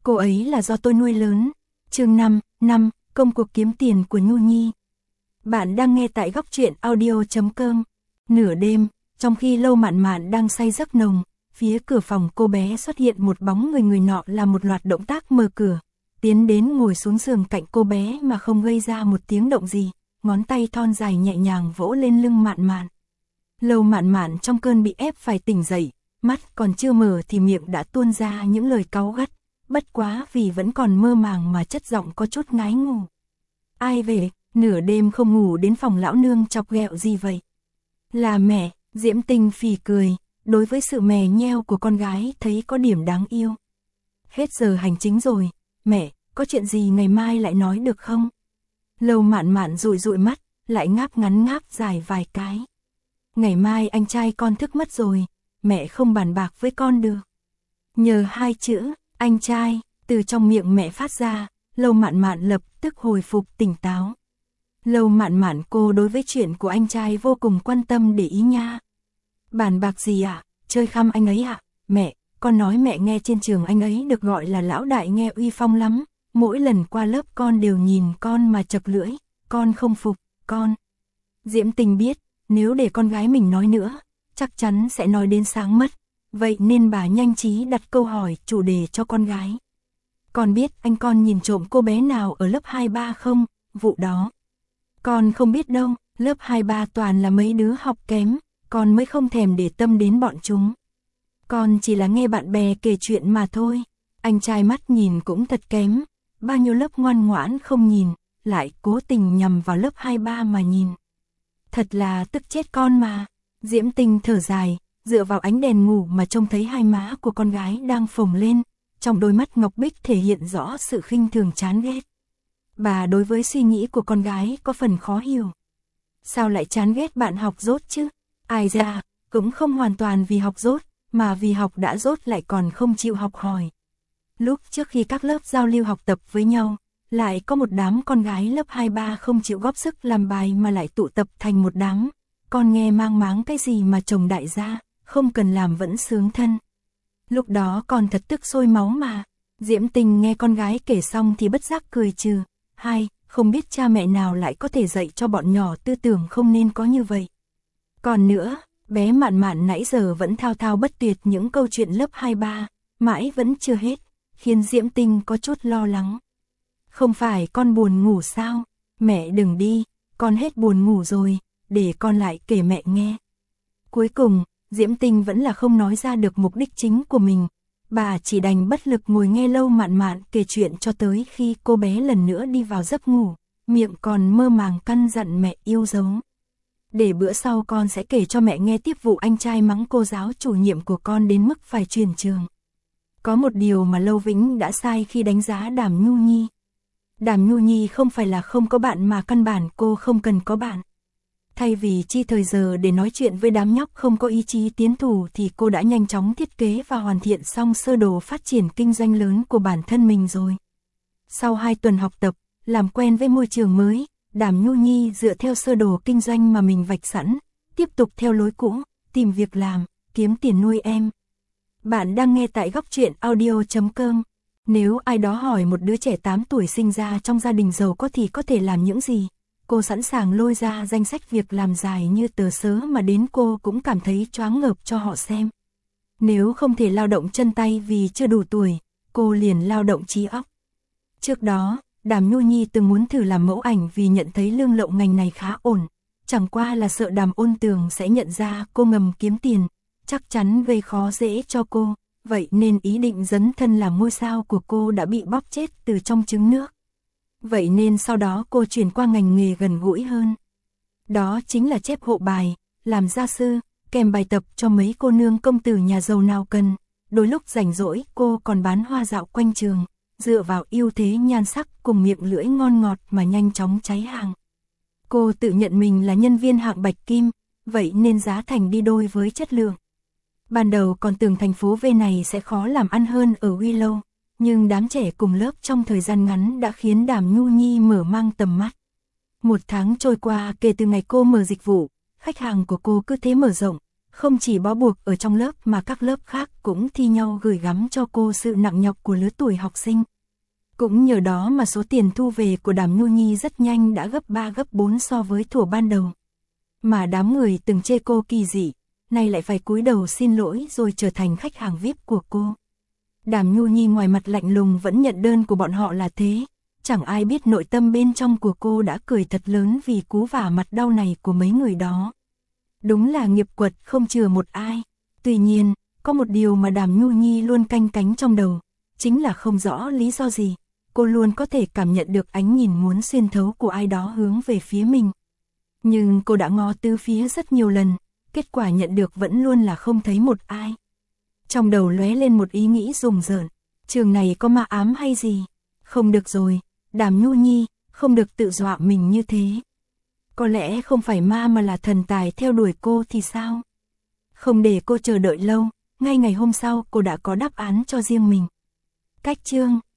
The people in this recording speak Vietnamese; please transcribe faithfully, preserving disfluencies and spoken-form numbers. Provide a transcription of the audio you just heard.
cô ấy là do tôi nuôi lớn. Chương năm, năm, công cuộc kiếm tiền của Nhu Nhi. Bạn đang nghe tại góc truyện audio chấm com. Nửa đêm, trong khi Lâu Mạn Mạn đang say giấc nồng, phía cửa phòng cô bé xuất hiện một bóng người, người nọ làm một loạt động tác mở cửa, tiến đến ngồi xuống giường cạnh cô bé mà không gây ra một tiếng động gì, ngón tay thon dài nhẹ nhàng vỗ lên lưng Mạn Mạn. Lâu Mạn Mạn trong cơn bị ép phải tỉnh dậy, mắt còn chưa mở thì miệng đã tuôn ra những lời cáu gắt, bất quá vì vẫn còn mơ màng mà chất giọng có chút ngái ngủ. Ai về, nửa đêm không ngủ đến phòng lão nương chọc ghẹo gì vậy? Là mẹ. Diễm Tinh phì cười, đối với sự mè nheo của con gái thấy có điểm đáng yêu. Hết giờ hành chính rồi, mẹ, có chuyện gì ngày mai lại nói được không? Lâu Mạn Mạn dụi dụi mắt, lại ngáp ngắn ngáp dài vài cái. Ngày mai anh trai con thức mất rồi, mẹ không bàn bạc với con được. Nhờ hai chữ, anh trai, từ trong miệng mẹ phát ra, Lâu Mạn Mạn lập tức hồi phục tỉnh táo. Lâu Mạn Mạn cô đối với chuyện của anh trai vô cùng quan tâm để ý nha. Bàn bạc gì ạ? À? Chơi khăm anh ấy ạ? À? Mẹ, con nói mẹ nghe trên trường anh ấy được gọi là lão đại nghe uy phong lắm. Mỗi lần qua lớp con đều nhìn con mà chật lưỡi, con không phục, con. Diễm Tình biết, nếu để con gái mình nói nữa, chắc chắn sẽ nói đến sáng mất. Vậy nên bà nhanh trí đặt câu hỏi chủ đề cho con gái. Con biết anh con nhìn trộm cô bé nào ở lớp hai ba không? Vụ đó. Con không biết đâu, lớp hai ba toàn là mấy đứa học kém, con mới không thèm để tâm đến bọn chúng. Con chỉ là nghe bạn bè kể chuyện mà thôi. Anh trai mắt nhìn cũng thật kém, bao nhiêu lớp ngoan ngoãn không nhìn, lại cố tình nhằm vào lớp hai ba mà nhìn. Thật là tức chết con mà. Diễm Tinh thở dài, dựa vào ánh đèn ngủ mà trông thấy hai má của con gái đang phồng lên, trong đôi mắt ngọc bích thể hiện rõ sự khinh thường chán ghét. Bà đối với suy nghĩ của con gái có phần khó hiểu. Sao lại chán ghét bạn học dốt chứ? Ai ra, cũng không hoàn toàn vì học dốt, mà vì học đã dốt lại còn không chịu học hỏi. Lúc trước khi các lớp giao lưu học tập với nhau, lại có một đám con gái lớp hai ba không chịu góp sức làm bài mà lại tụ tập thành một đám. Con nghe mang máng cái gì mà chồng đại gia, không cần làm vẫn sướng thân. Lúc đó con thật tức sôi máu mà. Diễm Tình nghe con gái kể xong thì bất giác cười trừ. Hai, không biết cha mẹ nào lại có thể dạy cho bọn nhỏ tư tưởng không nên có như vậy. Còn nữa, bé Mạn Mạn nãy giờ vẫn thao thao bất tuyệt những câu chuyện lớp hai ba, mãi vẫn chưa hết, khiến Diễm Tinh có chút lo lắng. Không phải con buồn ngủ sao? Mẹ đừng đi, con hết buồn ngủ rồi, để con lại kể mẹ nghe. Cuối cùng, Diễm Tinh vẫn là không nói ra được mục đích chính của mình. Bà chỉ đành bất lực ngồi nghe Lâu Mạn Mạn kể chuyện cho tới khi cô bé lần nữa đi vào giấc ngủ, miệng còn mơ màng căn dặn mẹ yêu dấu. Để bữa sau con sẽ kể cho mẹ nghe tiếp vụ anh trai mắng cô giáo chủ nhiệm của con đến mức phải chuyển trường. Có một điều mà Lâu Vĩnh đã sai khi đánh giá Đàm Nhu Nhi. Đàm Nhu Nhi không phải là không có bạn mà căn bản cô không cần có bạn. Thay vì chi thời giờ để nói chuyện với đám nhóc không có ý chí tiến thủ thì cô đã nhanh chóng thiết kế và hoàn thiện xong sơ đồ phát triển kinh doanh lớn của bản thân mình rồi. Sau hai tuần học tập, làm quen với môi trường mới, Đàm Nhu Nhi dựa theo sơ đồ kinh doanh mà mình vạch sẵn, tiếp tục theo lối cũ, tìm việc làm, kiếm tiền nuôi em. Bạn đang nghe tại góc truyện audio chấm com. Nếu ai đó hỏi một đứa trẻ tám tuổi sinh ra trong gia đình giàu có thì có thể làm những gì? Cô sẵn sàng lôi ra danh sách việc làm dài như tờ sớ mà đến cô cũng cảm thấy choáng ngợp cho họ xem. Nếu không thể lao động chân tay vì chưa đủ tuổi, cô liền lao động trí óc. Trước đó, Đàm Nhu Nhi từng muốn thử làm mẫu ảnh vì nhận thấy lương lậu ngành này khá ổn. Chẳng qua là sợ Đàm Ôn Tường sẽ nhận ra cô ngầm kiếm tiền, chắc chắn gây khó dễ cho cô. Vậy nên ý định dấn thân làm ngôi sao của cô đã bị bóp chết từ trong trứng nước. Vậy nên sau đó cô chuyển qua ngành nghề gần gũi hơn. Đó chính là chép hộ bài, làm gia sư, kèm bài tập cho mấy cô nương công tử nhà giàu nào cần. Đôi lúc rảnh rỗi cô còn bán hoa dạo quanh trường, dựa vào ưu thế nhan sắc cùng miệng lưỡi ngon ngọt mà nhanh chóng cháy hàng. Cô tự nhận mình là nhân viên hạng bạch kim, vậy nên giá thành đi đôi với chất lượng. Ban đầu còn tưởng thành phố V này sẽ khó làm ăn hơn ở Willow, nhưng đám trẻ cùng lớp trong thời gian ngắn đã khiến Đàm Nhu Nhi mở mang tầm mắt. Một tháng trôi qua kể từ ngày cô mở dịch vụ, khách hàng của cô cứ thế mở rộng, Không chỉ bó buộc ở trong lớp mà các lớp khác cũng thi nhau gửi gắm cho cô sự nặng nhọc của lứa tuổi học sinh. Cũng nhờ đó mà số tiền thu về của Đàm Nhu Nhi rất nhanh đã gấp ba gấp bốn so với thuở ban đầu. Mà đám người từng chê cô kỳ dị, nay lại phải cúi đầu xin lỗi rồi trở thành khách hàng vi ai pi của cô. Đàm Nhu Nhi ngoài mặt lạnh lùng vẫn nhận đơn của bọn họ là thế, chẳng ai biết nội tâm bên trong của cô đã cười thật lớn vì cú vả mặt đau này của mấy người đó. Đúng là nghiệp quật không chừa một ai. Tuy nhiên, có một điều mà Đàm Nhu Nhi luôn canh cánh trong đầu, chính là không rõ lý do gì, cô luôn có thể cảm nhận được ánh nhìn muốn xuyên thấu của ai đó hướng về phía mình. Nhưng cô đã ngó tứ phía rất nhiều lần, kết quả nhận được vẫn luôn là không thấy một ai. Trong đầu lóe lên một ý nghĩ rùng rợn, trường này có ma ám hay gì? Không được rồi, Đàm Nhu Nhi, không được tự dọa mình như thế. Có lẽ không phải ma mà là thần tài theo đuổi cô thì sao? Không để cô chờ đợi lâu, ngay ngày hôm sau cô đã có đáp án cho riêng mình. Cách chương